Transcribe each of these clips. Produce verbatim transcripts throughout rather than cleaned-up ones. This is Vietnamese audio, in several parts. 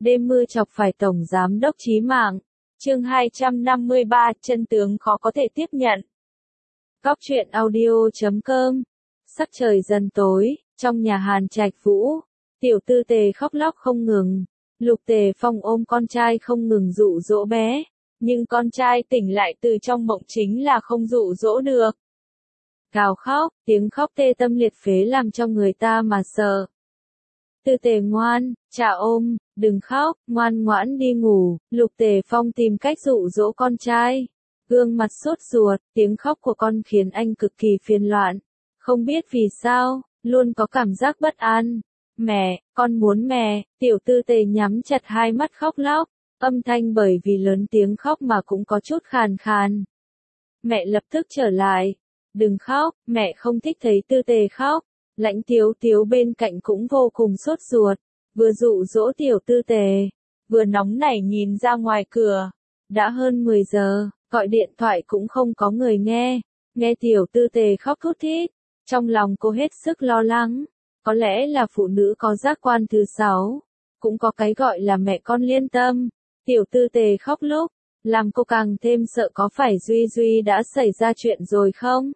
Đêm mưa chọc phải Tổng Giám đốc chí mạng. Chương hai trăm năm mươi ba, chân tướng khó có thể tiếp nhận. Góc truyện audio chấm com. Sắc trời dần tối, trong nhà Hàn Trạch Vũ, tiểu tư Tề khóc lóc không ngừng. Lục Tề Phong ôm con trai không ngừng dụ dỗ bé, nhưng con trai tỉnh lại từ trong mộng chính là không dụ dỗ được. Gào khóc, tiếng khóc tê tâm liệt phế làm cho người ta mà sợ. Tư Tề ngoan, cha ôm, đừng khóc, ngoan ngoãn đi ngủ. Lục Tề Phong tìm cách dụ dỗ con trai. Gương mặt sốt ruột, tiếng khóc của con khiến anh cực kỳ phiền loạn. Không biết vì sao, luôn có cảm giác bất an. Mẹ, con muốn mẹ. Tiểu tư Tề nhắm chặt hai mắt khóc lóc. Âm thanh bởi vì lớn tiếng khóc mà cũng có chút khàn khàn. Mẹ lập tức trở lại. Đừng khóc, mẹ không thích thấy tư Tề khóc. Lãnh Tiếu Tiếu bên cạnh cũng vô cùng sốt ruột, vừa dụ dỗ tiểu tư Tề, vừa nóng nảy nhìn ra ngoài cửa. Đã hơn mười giờ, gọi điện thoại cũng không có người nghe, nghe tiểu tư Tề khóc thút thít, trong lòng cô hết sức lo lắng. Có lẽ là phụ nữ có giác quan thứ sáu, cũng có cái gọi là mẹ con liên tâm. Tiểu tư Tề khóc lúc, làm cô càng thêm sợ có phải Duy Duy đã xảy ra chuyện rồi không?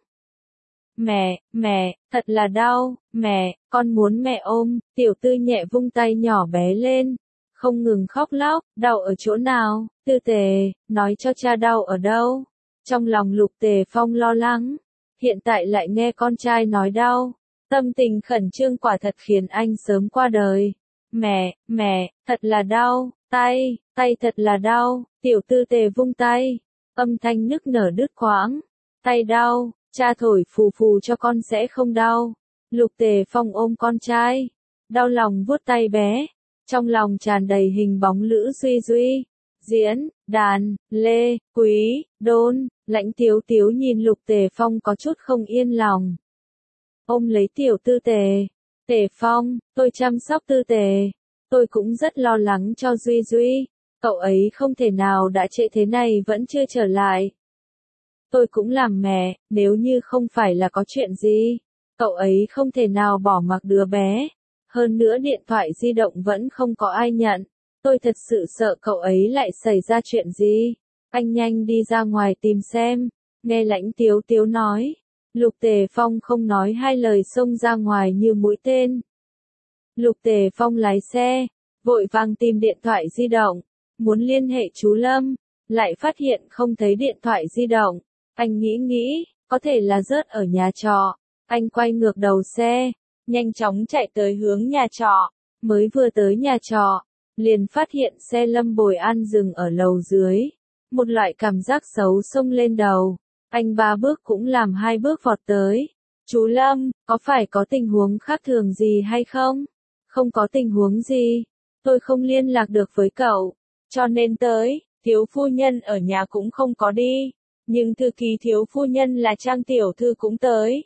Mẹ, mẹ, thật là đau, mẹ, con muốn mẹ ôm. Tiểu tư nhẹ vung tay nhỏ bé lên, không ngừng khóc lóc. Đau ở chỗ nào? Tư Tề, nói cho cha đau ở đâu? Trong lòng Lục Tề Phong lo lắng, hiện tại lại nghe con trai nói đau, tâm tình khẩn trương quả thật khiến anh sớm qua đời. Mẹ, mẹ, thật là đau, tay, tay thật là đau. Tiểu tư Tề vung tay, âm thanh nức nở đứt quãng. Tay đau, cha thổi phù phù cho con sẽ không đau. Lục Tề Phong ôm con trai, đau lòng vuốt tay bé, trong lòng tràn đầy hình bóng Lữ Duy Duy, Diễn, Đàn, Lê, Quý, Đôn. Lãnh Tiếu Tiếu nhìn Lục Tề Phong có chút không yên lòng. Ôm lấy tiểu tư Tề. Tề Phong, tôi chăm sóc tư Tề. Tôi cũng rất lo lắng cho Duy Duy. Cậu ấy không thể nào đã trễ thế này vẫn chưa trở lại. Tôi cũng làm mẹ, nếu như không phải là có chuyện gì, cậu ấy không thể nào bỏ mặc đứa bé. Hơn nữa điện thoại di động vẫn không có ai nhận. Tôi thật sự sợ cậu ấy lại xảy ra chuyện gì. Anh nhanh đi ra ngoài tìm xem. Nghe Lãnh Tiếu Tiếu nói, Lục Tề Phong không nói hai lời xông ra ngoài như mũi tên. Lục Tề Phong lái xe, vội vàng tìm điện thoại di động, muốn liên hệ chú Lâm, lại phát hiện không thấy điện thoại di động. Anh nghĩ nghĩ, có thể là rớt ở nhà trọ. Anh quay ngược đầu xe, nhanh chóng chạy tới hướng nhà trọ. Mới vừa tới nhà trọ, liền phát hiện xe Lâm Bồi An dừng ở lầu dưới. Một loại cảm giác xấu xông lên đầu. Anh ba bước cũng làm hai bước vọt tới. Chú Lâm, có phải có tình huống khác thường gì hay không? Không có tình huống gì. Tôi không liên lạc được với cậu, cho nên tới. Thiếu phu nhân ở nhà cũng không có đi. Nhưng thư ký thiếu phu nhân là Trang tiểu thư cũng tới.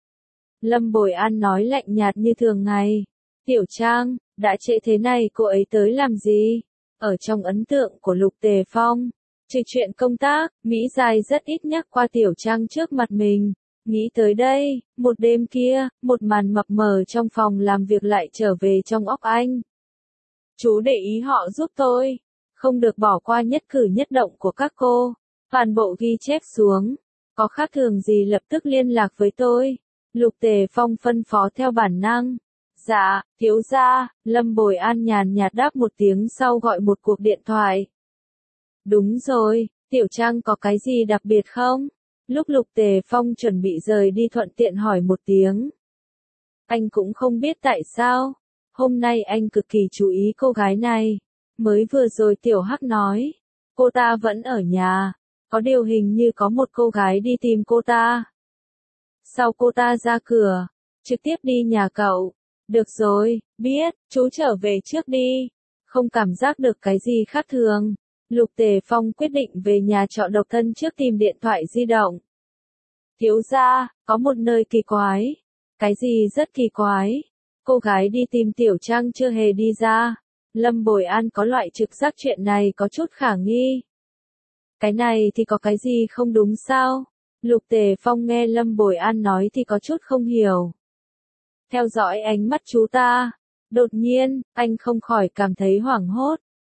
Lâm Bồi An nói lạnh nhạt như thường ngày. Tiểu Trang, đã trễ thế này cô ấy tới làm gì? Ở trong ấn tượng của Lục Tề Phong, trừ chuyện công tác, Mỹ Dài rất ít nhắc qua Tiểu Trang trước mặt mình. Nghĩ tới đây, một đêm kia, một màn mập mờ trong phòng làm việc lại trở về trong óc anh. Chú để ý họ giúp tôi, không được bỏ qua nhất cử nhất động của các cô. Toàn bộ ghi chép xuống, có khác thường gì lập tức liên lạc với tôi. Lục Tề Phong phân phó theo bản năng. Dạ, thiếu gia. Lâm Bồi An nhàn nhạt đáp một tiếng sau gọi một cuộc điện thoại. Đúng rồi, Tiểu Trang có cái gì đặc biệt không? Lúc Lục Tề Phong chuẩn bị rời đi thuận tiện hỏi một tiếng. Anh cũng không biết tại sao, hôm nay anh cực kỳ chú ý cô gái này. Mới vừa rồi Tiểu Hắc nói, cô ta vẫn ở nhà. Có điều hình như có một cô gái đi tìm cô ta. Sau cô ta ra cửa, trực tiếp đi nhà cậu. Được rồi, biết, chú trở về trước đi. Không cảm giác được cái gì khác thường. Lục Tề Phong quyết định về nhà trọ độc thân trước tìm điện thoại di động. Thiếu gia, có một nơi kỳ quái. Cái gì rất kỳ quái? Cô gái đi tìm Tiểu Trang chưa hề đi ra. Lâm Bồi An có loại trực giác chuyện này có chút khả nghi. Cái này thì có cái gì không đúng sao? Lục Tề Phong nghe Lâm Bồi An nói thì có chút không hiểu. Theo dõi ánh mắt chú ta, đột nhiên, anh không khỏi cảm thấy hoảng hốt.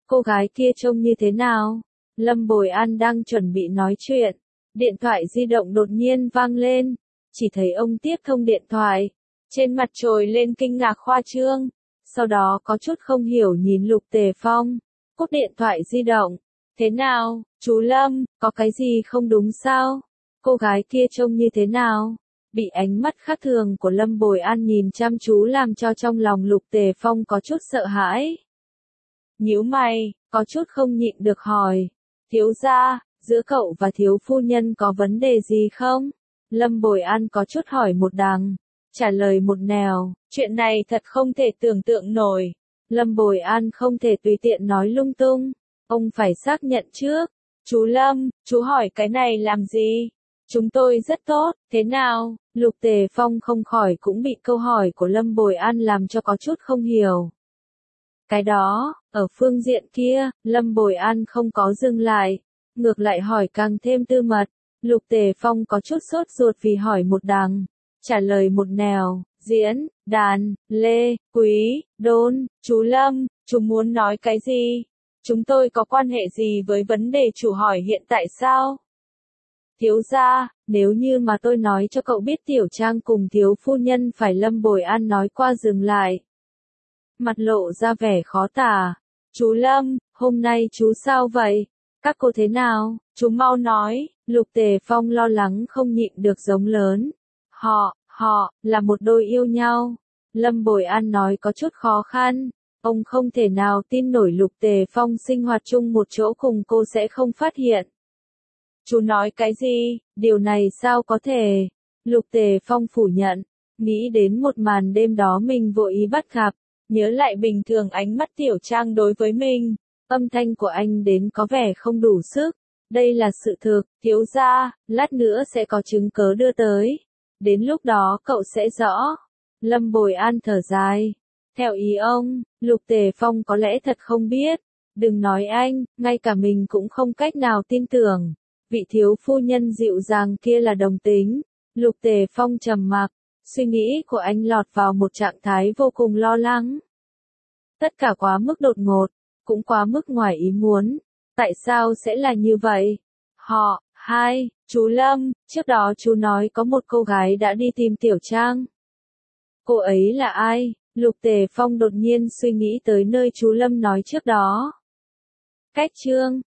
cô gái kia trông như thế nào? Lâm Bồi An đang chuẩn bị nói chuyện. Điện thoại di động đột nhiên vang lên. Chỉ thấy ông tiếp thông điện thoại. Trên mặt trồi lên kinh ngạc khoa trương. Sau đó có chút không hiểu nhìn Lục Tề Phong. Cúp điện thoại di động. Thế nào, chú Lâm, có cái gì không đúng sao? Cô gái kia trông như thế nào? Bị ánh mắt khác thường của Lâm Bồi An nhìn chăm chú làm cho trong lòng Lục Tề Phong có chút sợ hãi. Nhíu mày, có chút không nhịn được hỏi. Thiếu gia, giữa cậu và thiếu phu nhân có vấn đề gì không? Lâm Bồi An có chút hỏi một đằng, trả lời một nẻo. Chuyện này thật không thể tưởng tượng nổi. Lâm Bồi An không thể tùy tiện nói lung tung. Ông phải xác nhận trước. Chú Lâm, chú hỏi cái này làm gì? Chúng tôi rất tốt, thế nào? Lục Tề Phong không khỏi cũng bị câu hỏi của Lâm Bồi An làm cho có chút không hiểu. Cái đó, ở phương diện kia, Lâm Bồi An không có dừng lại, ngược lại hỏi càng thêm tư mật. Lục Tề Phong có chút sốt ruột vì hỏi một đằng, trả lời một nẻo. Diễn, đàn, lê, quý, đôn, chú Lâm, chú muốn nói cái gì? Chúng tôi có quan hệ gì với vấn đề chủ hỏi hiện tại sao? Thiếu gia, nếu như mà tôi nói cho cậu biết Tiểu Trang cùng thiếu phu nhân phải. Lâm Bồi An nói qua dừng lại. Mặt lộ ra vẻ khó tả. Chú Lâm, hôm nay chú sao vậy? Các cô thế nào? Chú mau nói. Lục Tề Phong lo lắng không nhịn được giống lớn. Họ, họ, là một đôi yêu nhau. Lâm Bồi An nói có chút khó khăn. Ông không thể nào tin nổi Lục Tề Phong sinh hoạt chung một chỗ cùng cô sẽ không phát hiện. Chú nói cái gì? Điều này sao có thể? Lục Tề Phong phủ nhận. Nghĩ đến một màn đêm đó mình vội ý bắt gặp. Nhớ lại bình thường ánh mắt Tiểu Trang đối với mình. Âm thanh của anh đến có vẻ không đủ sức. Đây là sự thực, thiếu gia, lát nữa sẽ có chứng cớ đưa tới. Đến lúc đó cậu sẽ rõ. Lâm Bồi An thở dài. Theo ý ông, Lục Tề Phong có lẽ thật không biết. Đừng nói anh, ngay cả mình cũng không cách nào tin tưởng. Vị thiếu phu nhân dịu dàng kia là đồng tính. Lục Tề Phong trầm mặc. Suy nghĩ của anh lọt vào một trạng thái vô cùng lo lắng. Tất cả quá mức đột ngột, cũng quá mức ngoài ý muốn. Tại sao sẽ là như vậy? Họ, hai, chú Lâm, trước đó chú nói có một cô gái đã đi tìm Tiểu Trang. Cô ấy là ai? Lục Tề Phong đột nhiên suy nghĩ tới nơi chú Lâm nói trước đó. Cách chương